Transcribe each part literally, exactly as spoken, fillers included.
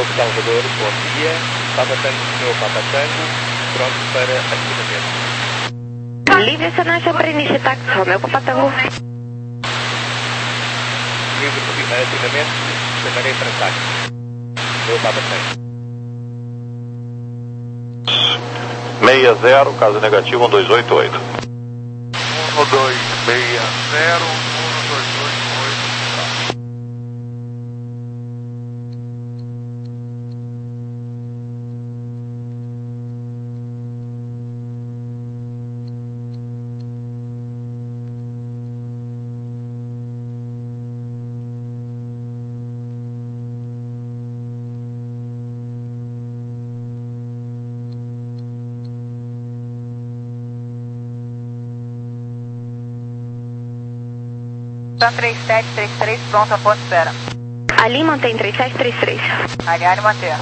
Novo Salvador, bom dia. Papa Tango, meu Papa Tango, pronto para acionamento. Livre acionagem para início de táxi, Romeu Papa Tango. Livre acionamento, chamarei para táxi. Meu Papa Tango. seis zero, caso negativo, um dois oito oito. um dois seis zero, um dois oito oito. três sete três três, pronto, a ponto espera. Ali mantém três sete três três. Aliane manter.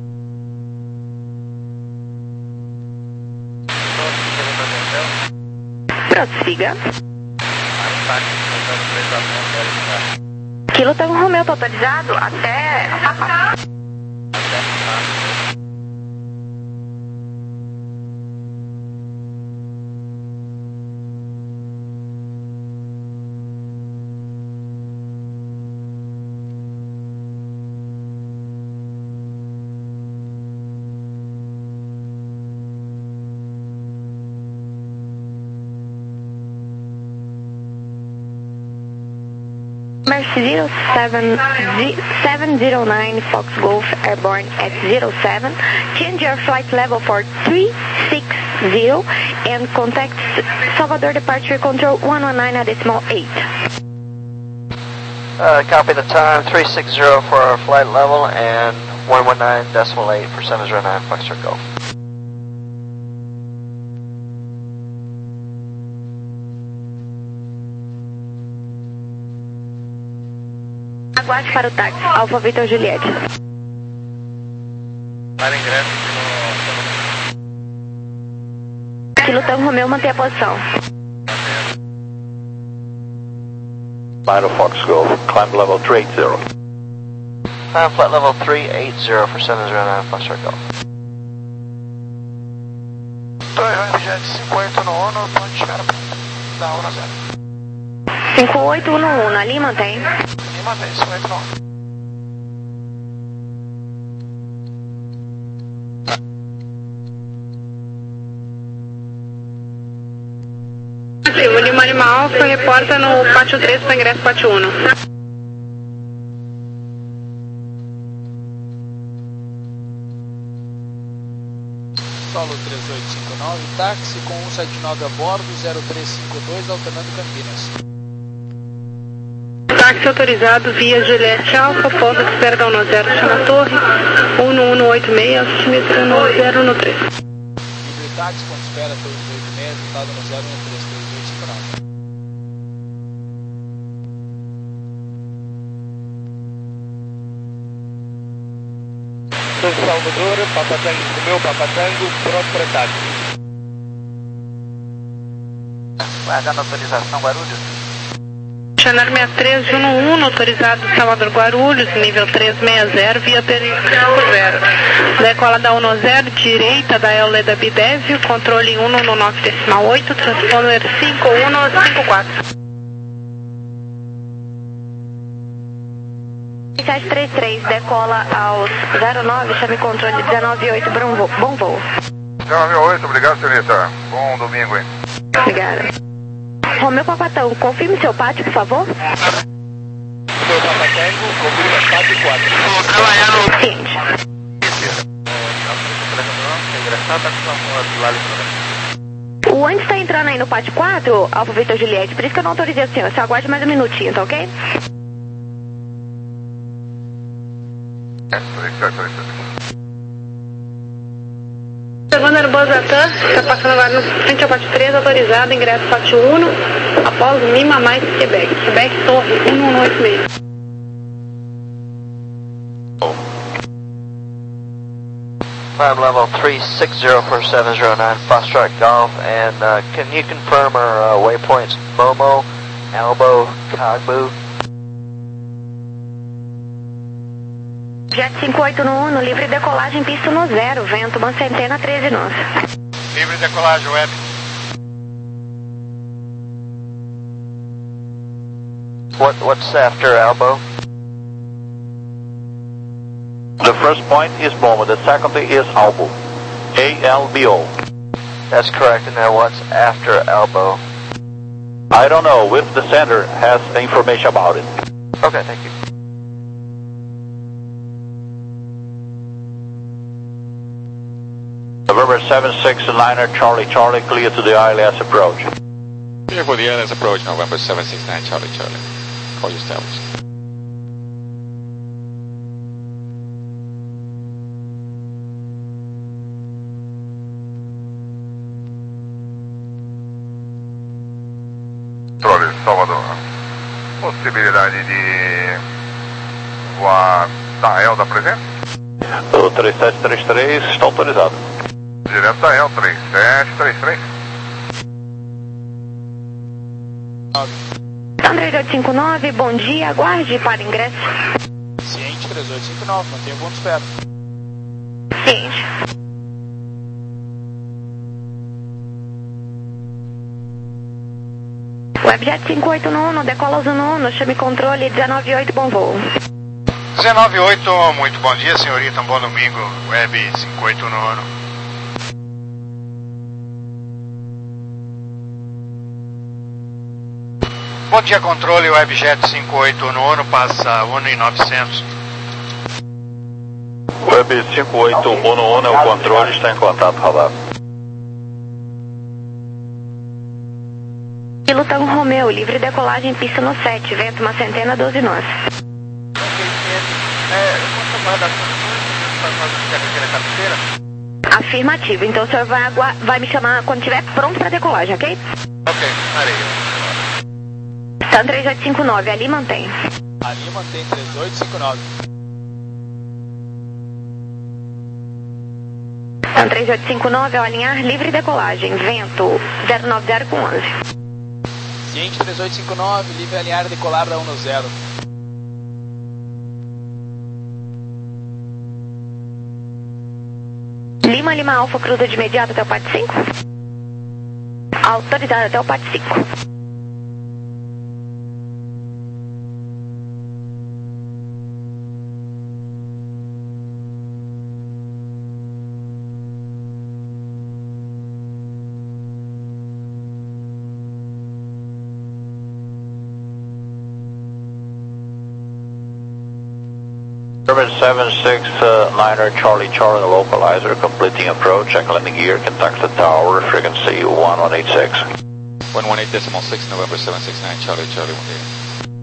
Prossiga. Kilo Tango Romeu, tá autorizado até... Mercy zero seven zero nine Fox Golf airborne at zero seven. Change your flight level for three six zero and contact Salvador Departure Control one one nine at decimal eight. Uh, copy the time, three six zero for our flight level and one one nine decimal eight for seven zero nine Foxtrot Golf. Aguarde para o táxi, Alfa Victor Juliette. Para ingresso no... Kilo Tango Romeu, mantém a posição. Minor Fox Golf, climb level three eight zero. Climb flight level three eight zero for seven zero nine Foxtrot Golf. Jet cinco oito um um, ponto de espera da um zero. cinco oito um um, ali mantém. E mantém, cinco oito um um. O Lima Lima Alfa reporta no pátio três para ingresso pátio um. Solo três oito cinco nove, táxi com um sete nove a bordo, zero três cinco dois, alternando Campinas. Táxi autorizado via Juliette Alfa, ponto de espera da um zero na torre, um um oito seis, altimetria um zero no três. Livre táxi, ponto de espera, torre oito seis, resultado no zero um três três oito cinco nove. Novo Salvador, Papa Tango, meu Papa Tango, pronto para táxi. Vai dar autorização Guarulhos? Chanel seis três um um, autorizado Salvador Guarulhos, nível três seis zero, via Perico zero. Decola da um zero, direita da Eule da Bidésio, controle um no nove decimal oito, transponder cinco um cinco quatro. sete três três, decola aos zero nove, chame controle dezenove oito, bom voo. Bom voo. dezenove oito, obrigado, senhorita. Bom domingo, hein? Obrigada. Romeu Papatão, confirme seu pátio, por favor. Meu Papa Tango, confirma pátio quatro. Estou trabalhando. Ciente. O antes está entrando aí no pátio quatro, Alfa Victor Juliette, por isso que eu não autorizei o senhor. Só aguarde mais um minutinho, tá ok? Segundo Airbus Latam, está passando agora no frente ao pátio três, autorizado, ingresso pátio um, após Lima mais Quebec. Quebec, torre um um oito seis. Climb level three six zero for seven zero nine Foxtrot Golf, and uh, can you confirm our uh, waypoints Momo, Albo, Cogbu? Webjet cinco oito no uno, livre decolagem, pista no zero, vento, uma centena, treze nós. Livre decolagem, Web. What, what's after elbow? The first point is Bomo, the second is Albo. A L B O. That's correct, and now what's after elbow? I don't know if the sender has information about it. Okay, thank you. November seven six niner Charlie Charlie, clear to the I L S approach. Clear for the I L S approach, November seven six nine Charlie Charlie. Call you established. Controle Salvador. Possibilidade de voar da Elda presente? O três sete três três está autorizado. Direto da El, três sete três três. Sun três oito cinco nove, bom dia, aguarde para ingresso. Ciente três oito cinco nove, mantenha o ponto de espera. Ciente. Webjet cinco oito no uno, decola uso no uno, chame controle dezenove oito, bom voo. dezenove oito, muito bom dia, senhorita, um bom domingo, Web cinco oito no uno. Bom dia, controle, Webjet cinco oito no uno, passa um e novecentos. Web cinco oito no uno, o controle está em contato, radar. Kilo Tango Romeo, livre decolagem, pista no sete, vento, uma centena, doze nós. Afirmativo, então o senhor vai, agua vai me chamar quando estiver pronto para decolagem, ok? Ok, areia. Sun três oito cinco nove, ali mantém. Ali mantém três oito cinco nove. Sun três oito cinco nove, ao alinhar, livre decolagem, vento, zero nove zero com onze. Ciente três oito cinco nove, livre alinhar decolar da um no zero. Lima Lima Alfa, cruza de imediato até o P A T cinco. Autorizado até o P A T cinco. seven six niner Charlie Charlie, localizer, completing approach, check landing gear, contact the tower, frequency one one eight six. one one eight decimal six, November seven six nine Charlie Charlie, one day.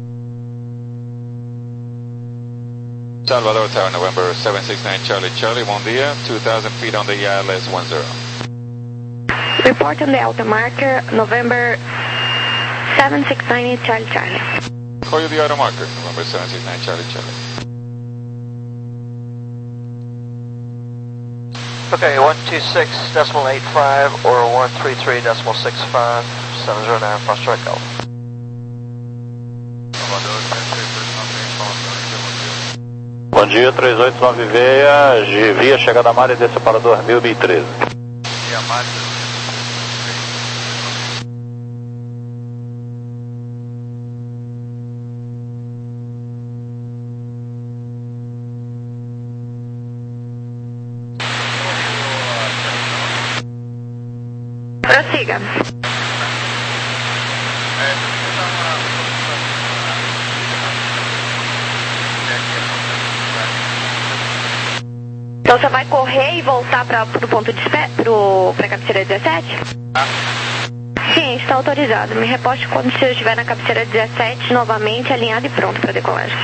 Salvador Tower, November seven six nine Charlie Charlie, one dia, two thousand feet on the I L S one zero. Report on the alta marker, November seven six nine Charlie Charlie. Call you the auto marker, November seven six nine Charlie Charlie. Okay, one two six decimal eight five or one three three decimal six five, seven zero nine, fast strike Golf. Bom dia, três oito nove veia, via chegada a Mari desse para dois mil e treze. Via Mari. Prossiga. Então você vai correr e voltar para o ponto de espera, para a cabeceira dezessete? Sim, está autorizado. Me reposte quando você estiver na cabeceira dezessete, novamente alinhado e pronto para decolagem.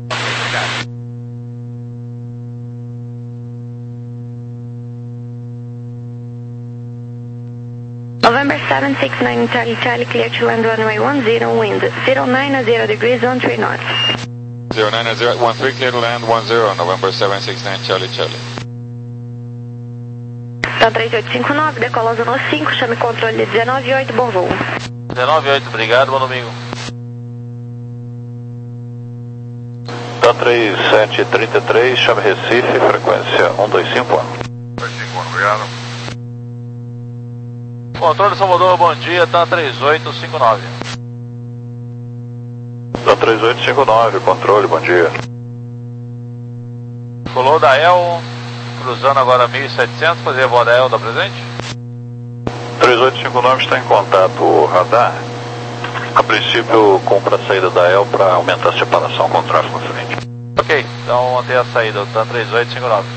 November seven six nine Charlie Charlie, clear to land runway one zero, wind zero nine zero degrees, one three knots. zero nine zero one three, clear to land one zero, November seven six nine Charlie Charlie. Então três oito cinco nove, decola zona cinco, chame controle dezenove oito, bom voo. dezenove oito, obrigado, bom domingo. Tá três sete três três, chame Recife, frequência um dois cinco um. dois cinco um, obrigado. Controle Salvador, bom dia, tá três oito cinco nove. Tá três oito cinco nove, controle, bom dia. Colou da El, cruzando agora mil e setecentos, fazer voar da El, da presente? três oito cinco nove está em contato radar. A princípio, compra a saída da El para aumentar a separação com o tráfego à frente. Ok, então manter a saída, tá três oito cinco nove.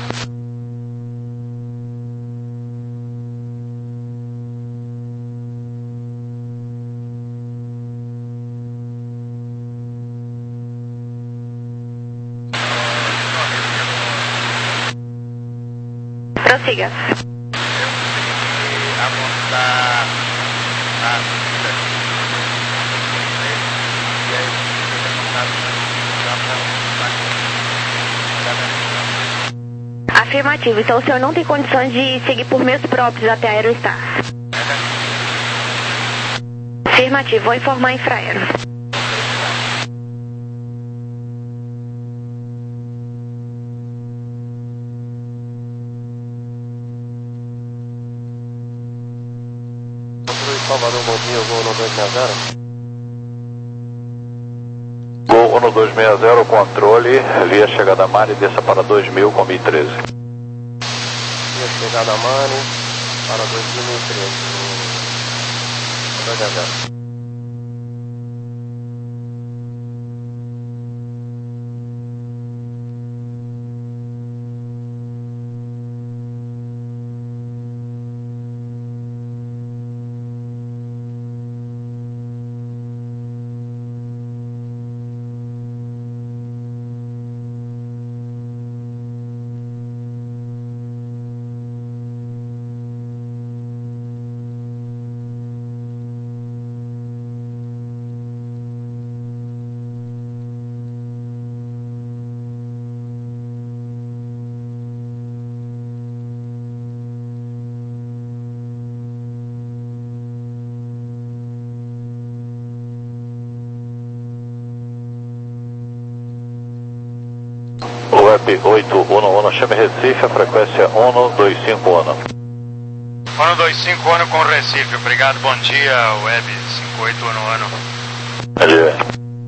Prossiga. Afirmativo, então o senhor não tem condições de seguir por meios próprios até a Aerostar. Afirmativo, vou informar a Infraero. Salvador, bom dia, voo um dois seis zero. Gol um dois seis zero, controle, via chegada Mari, desça para dois mil com mil e treze. Via chegada Mari, para dois mil e treze, dois seis zero. Web oito um um, chame Recife, a frequência um dois cinco um. um dois cinco um com Recife, obrigado, bom dia, Web cinco oito um um. Bom dia.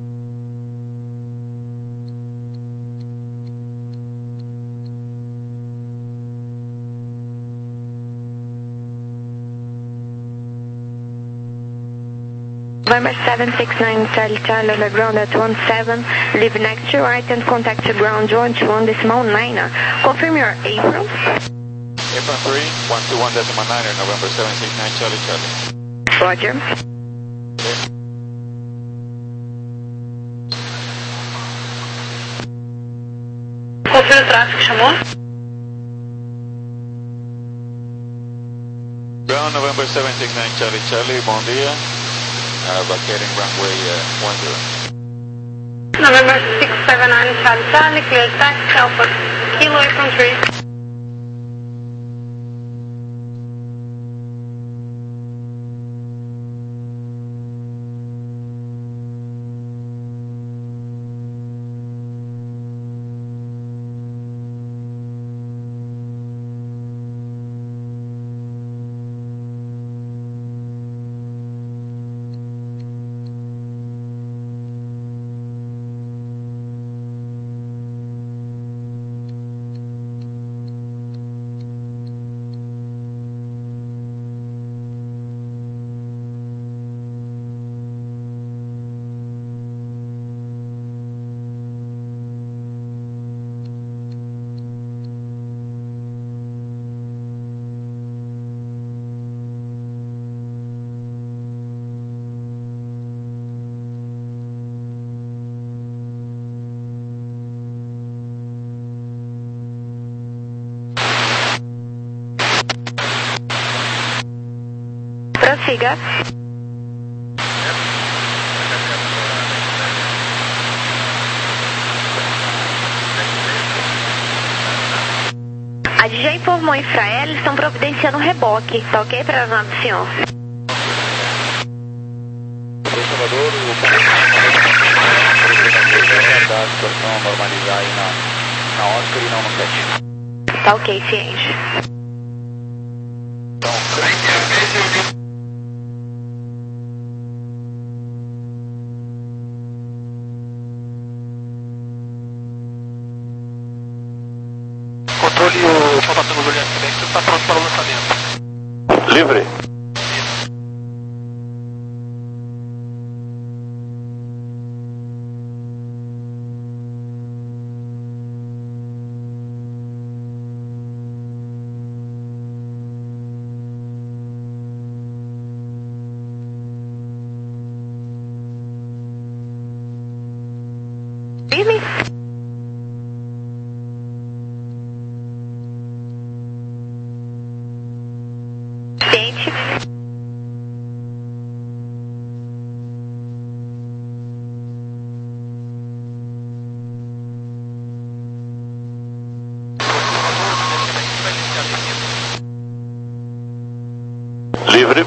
November seven six nine, Charlie Charlie on the ground at one seven, leave next to right and contact the ground one two one decimal niner. Confirm your April. April three, one two one decimal niner, November seven six nine, Charlie Charlie. Roger. Okay. Qual foi o tráfego que chamou? Ground, November seven six nine, Charlie Charlie, bom dia. Uh, vacating runway uh, one zero. November six seven nine, Charlie Charlie, clear taxi, Alpha Kilo, April three. Prossiga. A D J informou a Infraero, eles estão providenciando um reboque, tá ok para a do senhor? Salvador, o para a situação normalizar aí na, na Oscar e não no sete. Tá ok, ciente. Então, Controle o contato Juliette Quebec, está pronto para o lançamento. Livre. Firme? Ciente. Livre.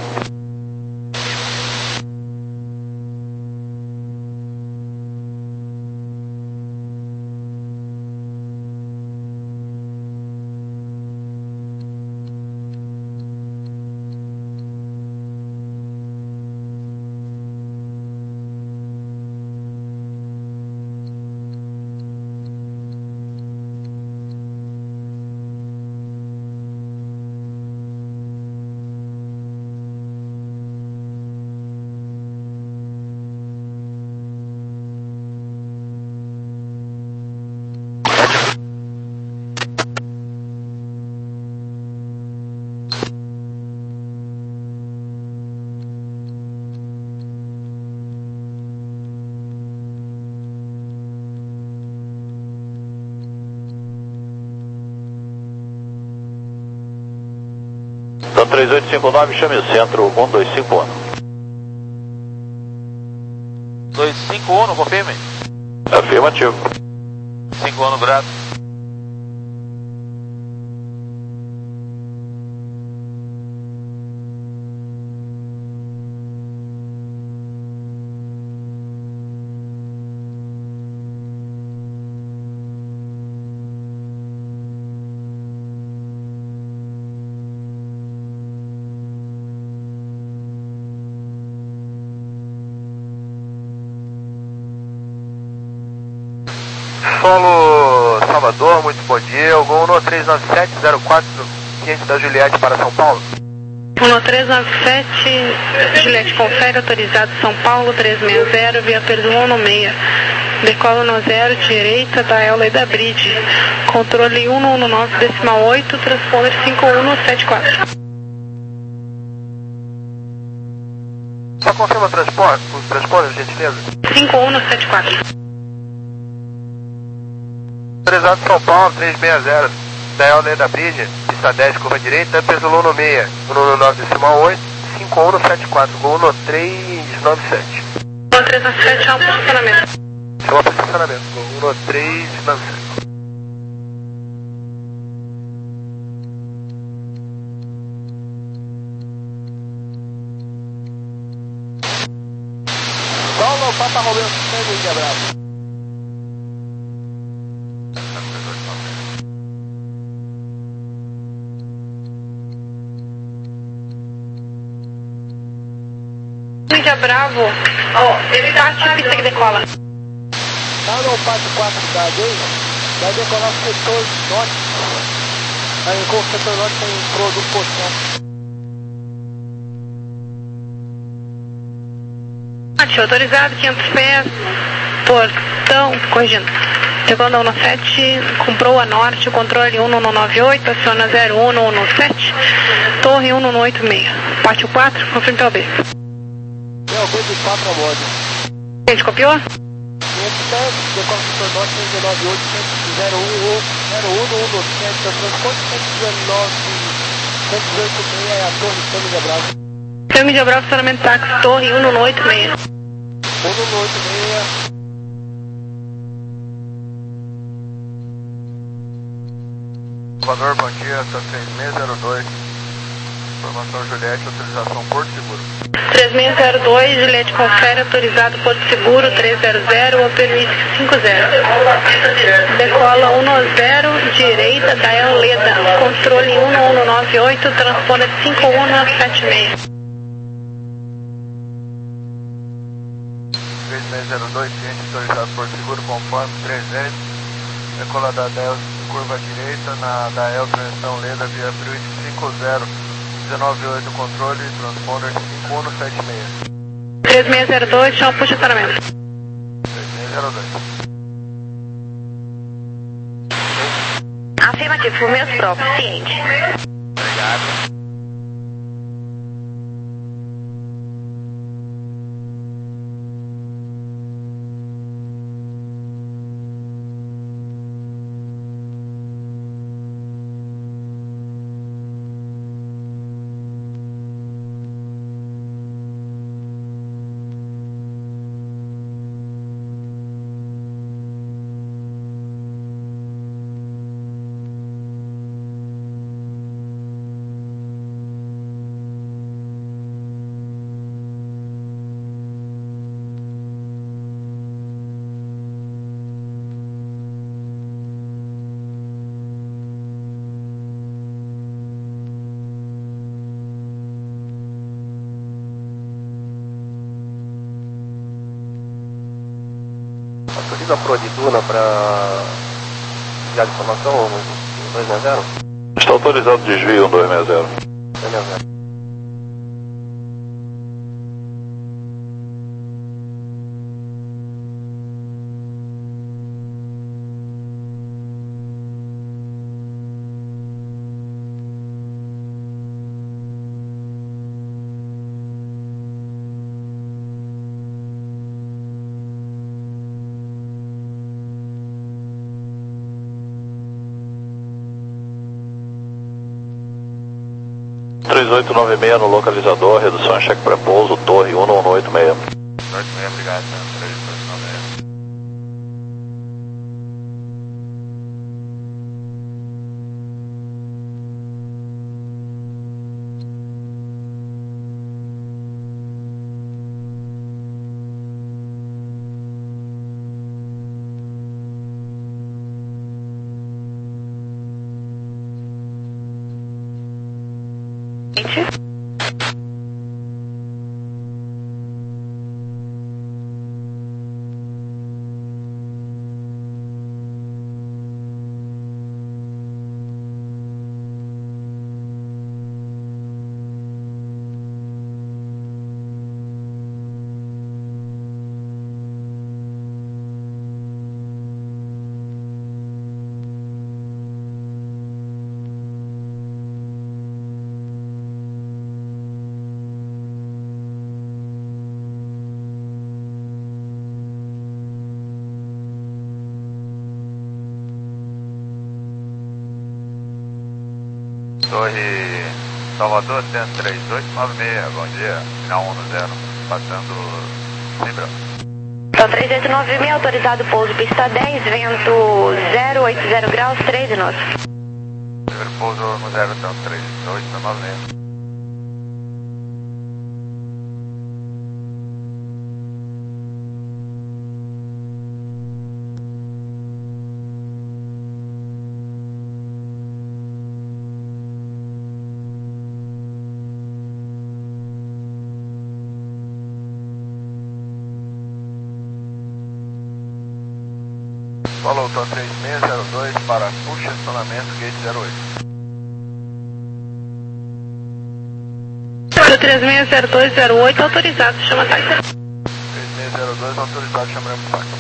Então três oito cinco nove, chame o centro um dois cinco um. dois cinco um, confirme. Afirmativo. cinco um, Brado. Solo Salvador, muito bom dia. O Gol no três nove sete zero quatro, quinhentos da Juliette para São Paulo. um três nove sete, Juliette confere, autorizado São Paulo, três seis zero, via Perdo um no seis. Decola no zero, direita da Eula e da Bridge. Controle um um nove, decimal oito, transponder cinco um sete quatro. Só confirma o transporte, o transporte, gentileza. cinco um sete quatro. Autorizado São Paulo, três seis zero, da Eula e da Bridge, pista dez, curva direita, peso no seis, um um nove, decimal oito, cinco um sete quatro, Gol no três nove sete. um três nove sete, é um posicionamento. É um posicionamento, Gol no três nove sete. Paulo, Papa Romeu, segue de abraço. Índia Bravo, oh, ele parte a pista que decola. Tá no Pato quatro cidade aí, vai decolar o setor norte. Aí com o setor norte tem um produto postão. Autorizado, quinhentos pés, portão, corrigindo. Segundo um sete, comprou a norte, controle um um nove oito, aciona zero um um sete, torre um um oito seis. Pátio quatro, confirme T O B. É o B de quatro a bordo. A gente copiou? quinhentos pés, decola o setor norte, cento e dezenove oito, zero um um sete, transporte cento e dezenove, cento e dezoito seis, é a torre São Miguel Bravo. São Miguel Bravo, estacionamento táxi, torre um um oito seis. um um oito seis. Salvador, bom dia, São três seis zero dois. Informação Juliette, autorização Porto Seguro. três seis zero dois, Juliette confere, autorizado Porto Seguro, três zero zero, Open Whisky cinco zero. Decola um zero, direita, Dial Leda, controle um um nove oito, transponder cinco um sete seis. três seis zero dois, cliente autorizado Porto Seguro, conforme trezentos. Decola da Dial, curva direita, na Dial, transição Leda, via Bruit cinco zero. dezenove oito, controle, transponder cinco um sete seis. três seis zero dois, chama puxa paramento. três seis zero dois. Afirmativo, por meus próprios, ciente. Obrigado. Autoriza a Pro de Duna para enviar de informação um dois seis zero? Está autorizado o desvio um dois seis zero. dois seis zero. três oito nove seis no localizador, redução em cheque pré-pouso, torre um um oito seis. oito seis, obrigado, né? três oito nove seis. Torre Salvador, centro três oito nove seis, bom dia, final um zero, passando Libra. Então, três oito nove seis, autorizado pouso pista dez, vento zero oito zero graus, três nós. Primeiro pouso no zero, então, três oito nove seis. Falou, tô três seis zero dois para push estacionamento gate zero oito. três seis zero dois zero oito, autorizado, chama taxa. três seis zero dois, autorizado, chama taxa.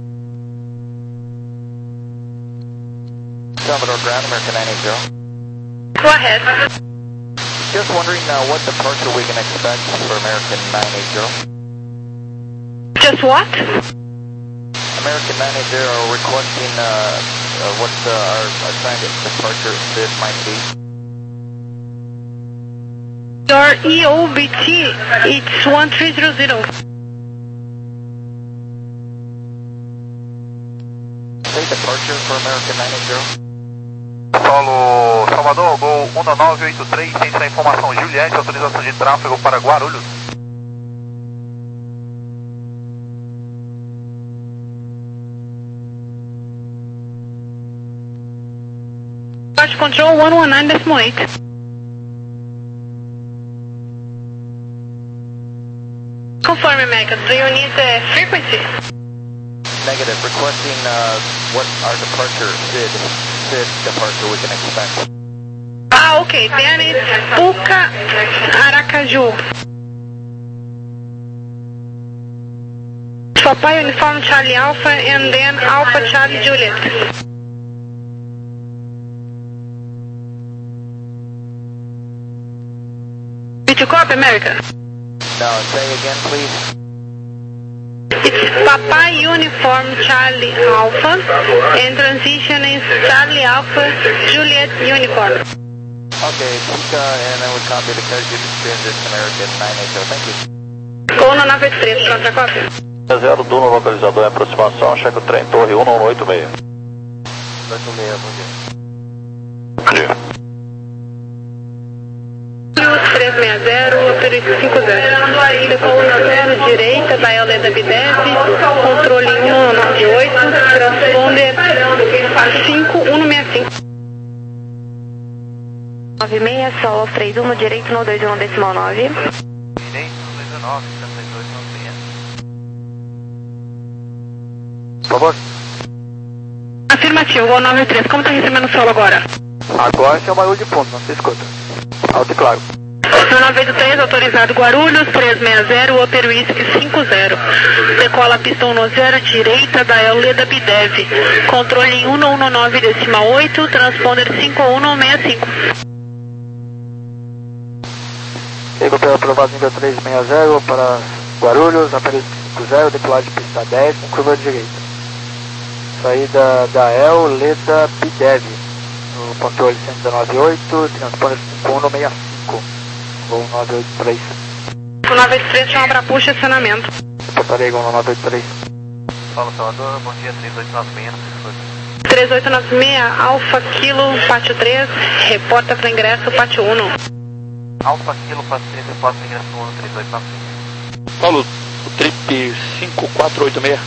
Salvador Ground, American nine eight zero. Go ahead. Just wondering uh, what departure we can expect for American nine eight zero. Just what? American nine eight zero requesting uh, uh, what uh, our assigned departure bid might be. Your E O B T, it's one three zero zero. Say departure for American nine eight zero. Solo Salvador, Gol um nove oito três, tem essa informação Juliette, autorização de tráfego para Guarulhos. Flight Control one one nine point eight. Confirm, America. Do you need the frequency? Negative. Requesting uh, what our departure, S I D, S I D departure we can expect. Ah, okay. Then it's Puca Aracaju. Papai Uniform Charlie Alpha and then Alpha Charlie Juliet. Did you copy, America? No, say again, please. It's Papa Uniform Charlie Alpha and transition is Charlie Alpha Juliet Uniform. Okay, Puka, and I would copy the code you transit American nine eight zero. Thank you. um nove oito três, pronto, a cópia. zero do no localizador em aproximação, checa o trem torre um um oito seis. oito seis, bom dia. Bom dia. três seis zero, operista cinco zero. Depois um zero, direita, da L da B dez, controle um nove oito, transponder cinco um seis cinco. nove seis, solo três um, direito no dois um decimal nove. Direito no dois nove, setenta e dois nove seis. Por favor. Afirmativo, Gol nove três. Como está recebendo o solo agora? Agora é o barulho de ponto, não se escuta. Alto e claro. nove oito três, autorizado Guarulhos, três seis zero, Hotel Whisky cinco zero. Decola pista um zero, direita da L da B dez. Controle um um nove decimal oito, transponder cinco um seis cinco. Chego pela aprovado nível três seis zero para Guarulhos, Hotel cinco zero, decolagem pista dez, com curva direita. Saída da El Leda B dez. No controle cento e dezenove oito, transponder cinco um seis cinco. Gol nove oito três. nove oito três, chama para puxa acionamento. Portaria Gol nove oito três. Fala, Salvador, bom dia, três oito nove seis, não se escuta. três oito nove seis, Alfa Kilo, pátio três, reporta para ingresso, pátio um. Alfa Kilo, pátio três, reporta para ingresso um, três oito nove seis. Paulo, o trip cinco quatro oito seis.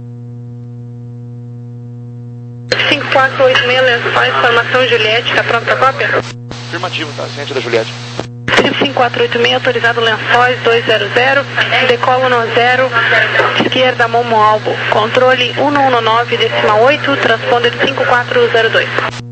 cinco quatro oito seis, lençóis, formação Juliette, está pronto para cópia? Afirmativo, tá? Ciente da Juliette. cinco quatro oito seis, autorizado lençóis dois zero zero, decola no zero, esquerda Momo Albo, controle um um nove decimal oito, transponder cinco quatro zero dois.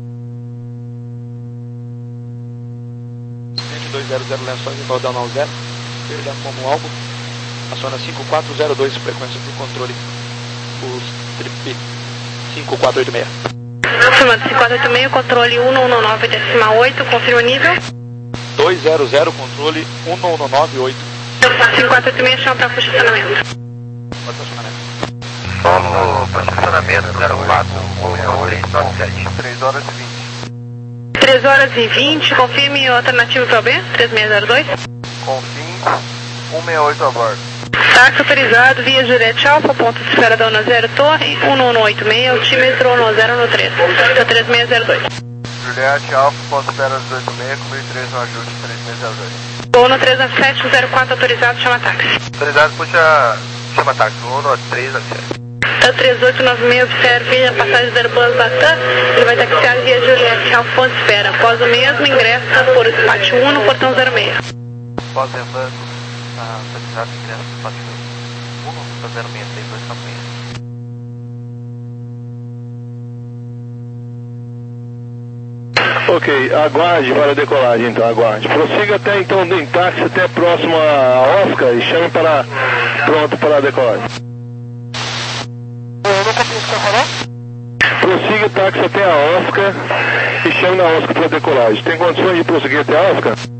dois zero zero lençóis, rodando ao zero, esquerda Momo Albo, aciona cinco quatro zero dois, frequência do controle, os trip cinco quatro oito seis. Confirmando cinco quatro oito seis, controle um um nove decimal oito, confirma o nível. dois zero zero, controle um um nove oito. cinco quatro oito seis, chama para estacionamento. Pode estacionamento. Solo para estacionamento zero quatro um três nove sete. três horas e vinte. três horas e vinte, confirme o alternativo para o B, três seis zero dois. Confim, um seis oito a bordo. Táxi autorizado via Juliette Alfa, ponto de espera da Una zero Torre, um um oito seis, altímetro um zero um três, então três seis zero dois. Juliette Alfa, ponto de espera dezoito seis, com mil e três no ajuste três seis zero dois. Ou no três nove sete zero quatro, autorizado, chama táxi. Autorizado, puxa, chama táxi, um nove três a sete. Então três oito nove seis, observe a passagem da Airbus Latam, ele vai taxiar via Juliette Alfa, ponto de espera. Após o mesmo, ingressa por pátio um no portão zero seis. Após Airbus, autorizado, ingressa por pátio um no portão zero seis, três dois nove seis. Ok, aguarde para a decolagem então, aguarde. Prossiga até então em táxi até próximo a Oscar e chame para pronto para a decolagem. Eu não comprei o que você falou? Prossiga o táxi até a Oscar e chame na Oscar para a decolagem. Tem condições de prosseguir até a Oscar?